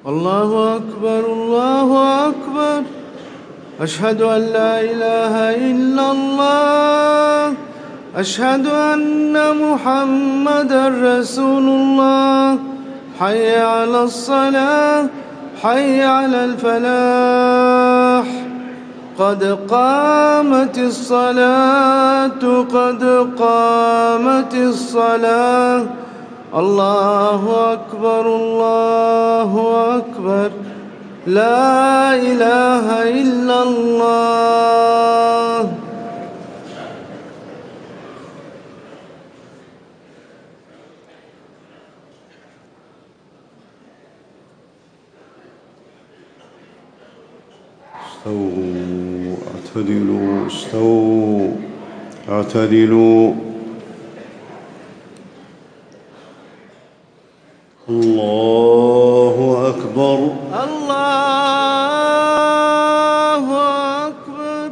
الله أكبر الله أكبر. أشهد أن لا إله إلا الله. أشهد أن محمدًا رسول الله. حي على الصلاة، حي على الفلاح. قد قامت الصلاة، قد قامت الصلاة. الله أكبر الله أكبر. لا إله إلا الله. استووا اعتدلوا، استووا اعتدلوا. الله أكبر الله أكبر.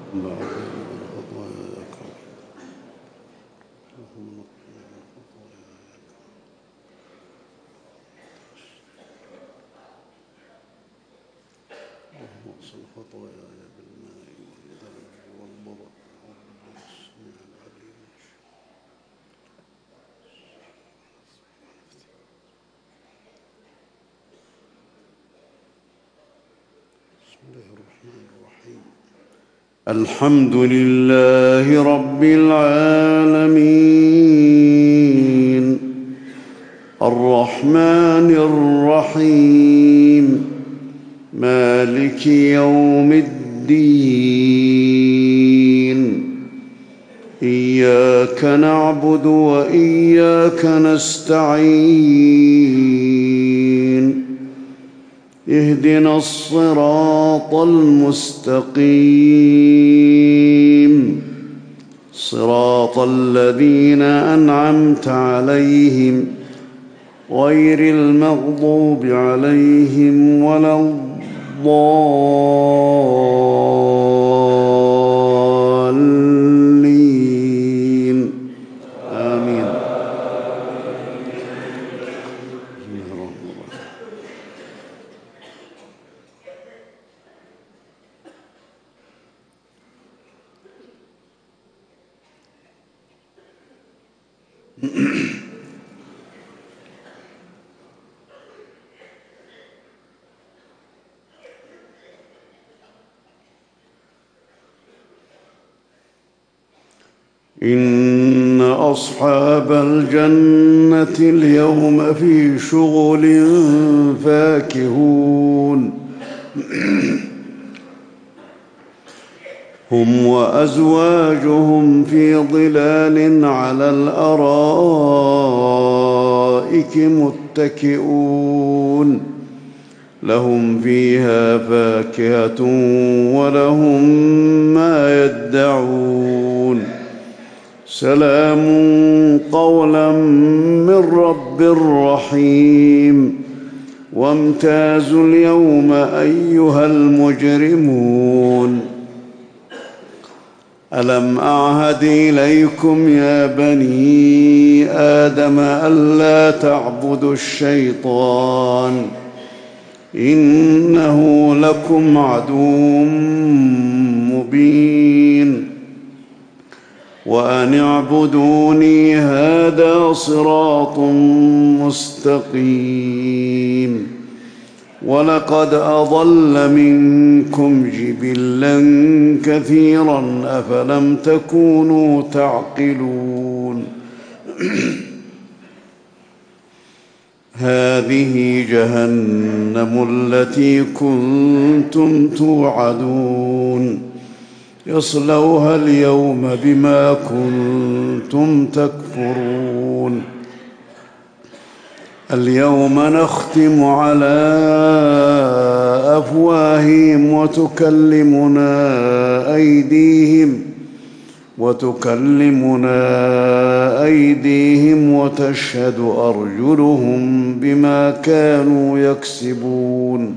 الحمد لله رب العالمين الرحمن الرحيم مالك يوم الدين. إياك نعبد وإياك نستعين. اهدنا الصراط المستقيم، صراط الذين أنعمت عليهم غير المغضوب عليهم ولا الضالين. آمين. إن أصحاب الجنة اليوم في شغل فاكهون. هم وأزواجهم في ظلال على الأرائك متكئون. لهم فيها فاكهة ولهم ما يدعون. سلام قولا من رب رحيم. وامتازوا اليوم أيها المجرمون. ألم أعهد إليكم يا بني آدم ألا تعبدوا الشيطان إنه لكم عدو مبين. وأن اعبدوني هذا صراط مستقيم. ولقد أضل منكم جبلا كثيرا أفلم تكونوا تعقلون. هذه جهنم التي كنتم توعدون. يصلوها اليوم بما كنتم تكفرون. اليوم نختم على أفواههم وتكلمنا أيديهم وتشهد أرجلهم بما كانوا يكسبون.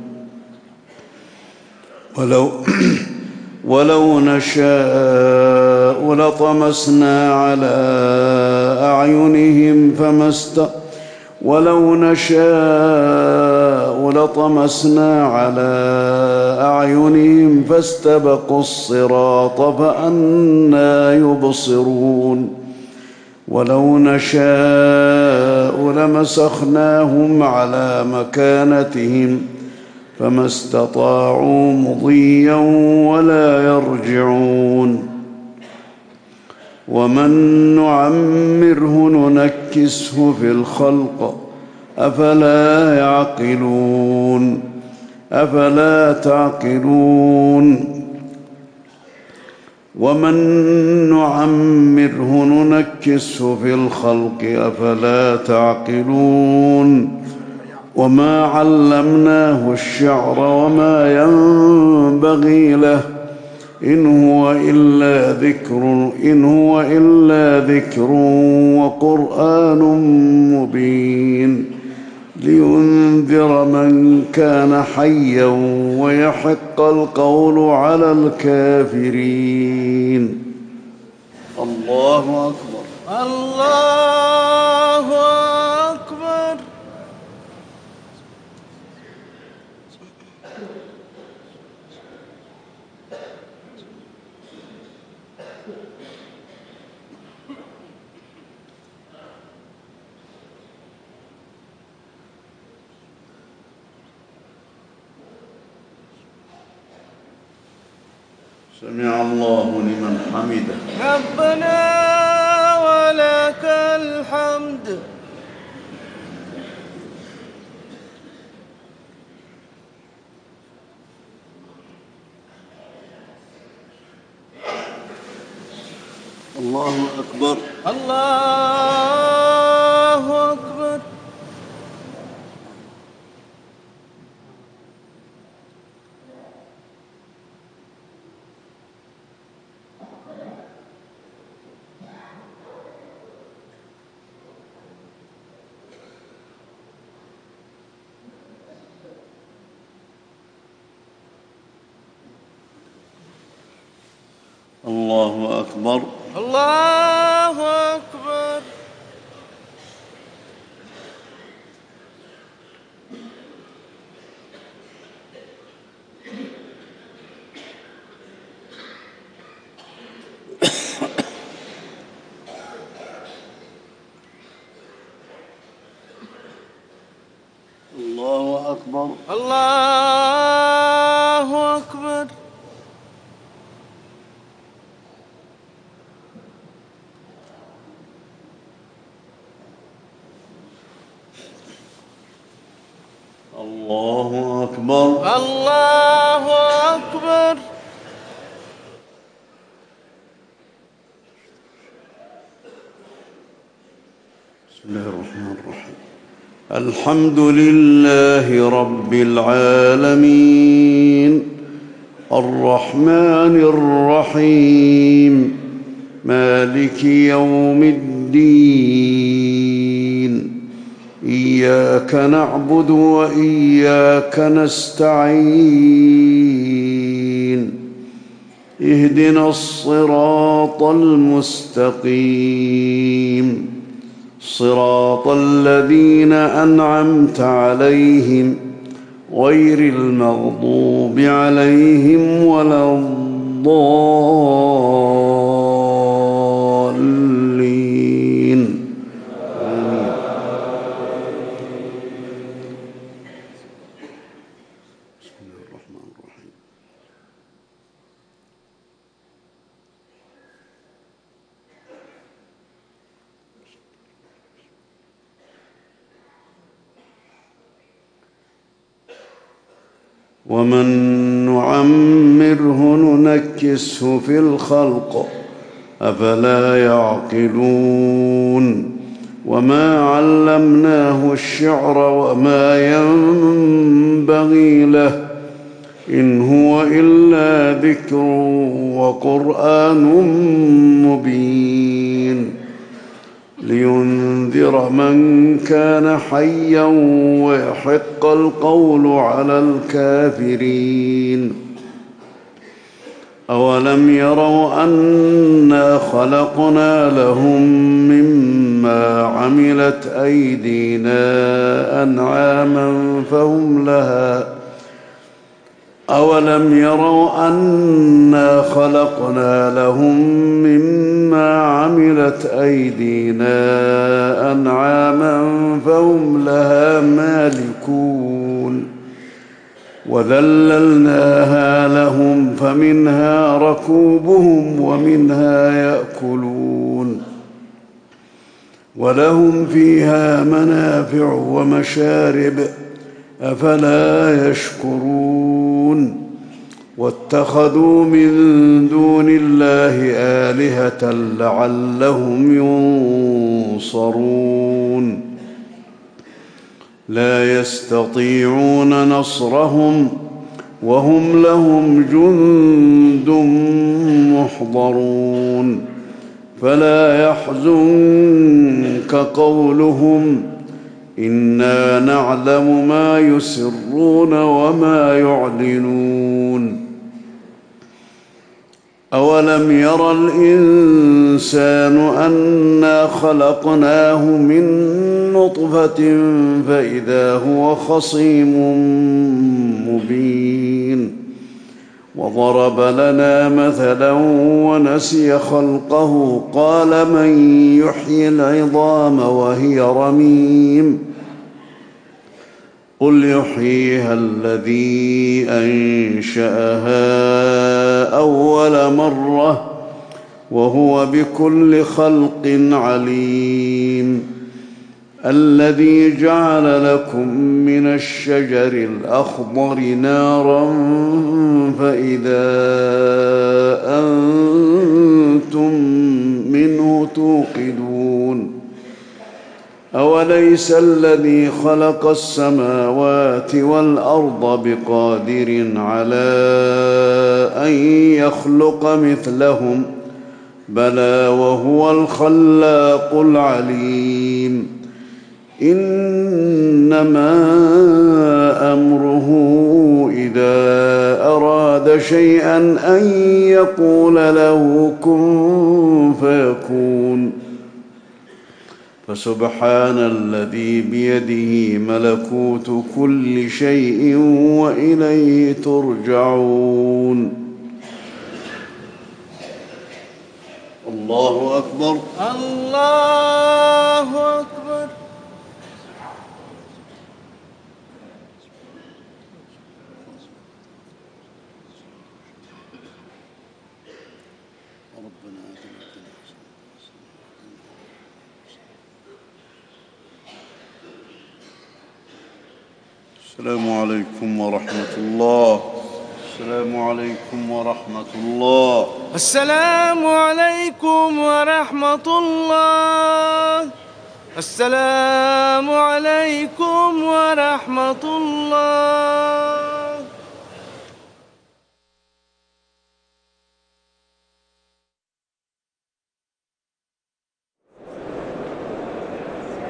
ولو نشاء لطمسنا على أعينهم ولو نشاء لطمسنا على أعينهم فاستبقوا الصراط فأنى يبصرون ولو نشاء لمسخناهم على مكانتهم فما استطاعوا مضيا ولا يرجعون ومن نعمره ننكسه في الخلق أفلا تعقلون ومن نعمره ننكسه في الخلق أفلا تعقلون وما علمناه الشعر وما ينبغي له إن هو إلا ذكر وقرآن مبين لينذر من كان حيا ويحق القول على الكافرين. الله أكبر. الله أكبر. سمع الله لمن حمده. ربنا ولك الحمد. الله أكبر. الله أكبر. الله أكبر. الله أكبر. الله أكبر. الله أكبر. الله أكبر. الله أكبر. بسم الله الرحمن الرحيم. الحمد لله رب العالمين الرحمن الرحيم مالك يوم الدين إياك نعبد وإياك نستعين اهدنا الصراط المستقيم صراط الذين أنعمت عليهم غير المغضوب عليهم ولا الضالين. آمين. بسم الله الرحمن الرحيم. ومن نعمره ننكسه في الخلق أفلا يعقلون وما علمناه الشعر وما ينبغي له إن هو إلا ذكر وقرآن مبين لينذر من كان حيا ويحق القول على الكافرين. أولم يروا أنا خلقنا لهم مما عملت أيدينا أنعاما فهم لها أولم يروا أنا خلقنا لهم مما عملت أيدينا أنعاما فهم لها مالكون وذللناها لهم فمنها ركوبهم ومنها يأكلون ولهم فيها منافع ومشارب أفلا يشكرون واتخذوا من دون الله آلهة لعلهم ينصرون لا يستطيعون نصرهم وهم لهم جند محضرون فلا يحزنك قولهم إنا نعلم ما يسرون وما يعلنون أولم ير الإنسان أنا خلقناه من نطفة فإذا هو خصيم مبين وضرب لنا مثلا ونسي خلقه قال من يحيي العظام وهي رميم قل يحييها الذي أنشأها أول مرة وهو بكل خلق عليم الذي جعل لكم من الشجر الأخضر نارا فإذا أنتم منه توقدون أوليس الذي خلق السماوات والأرض بقادر على أن يخلق مثلهم بلى وهو الخلاق العليم إنما أمره إذا أراد شيئا أن يقول له كن فيكون فسبحان الذي بيده ملكوت كل شيء وإليه ترجعون الله أكبر الله أكبر. السلام عليكم ورحمة الله. السلام عليكم ورحمة الله. السلام عليكم ورحمة الله. السلام عليكم ورحمة الله.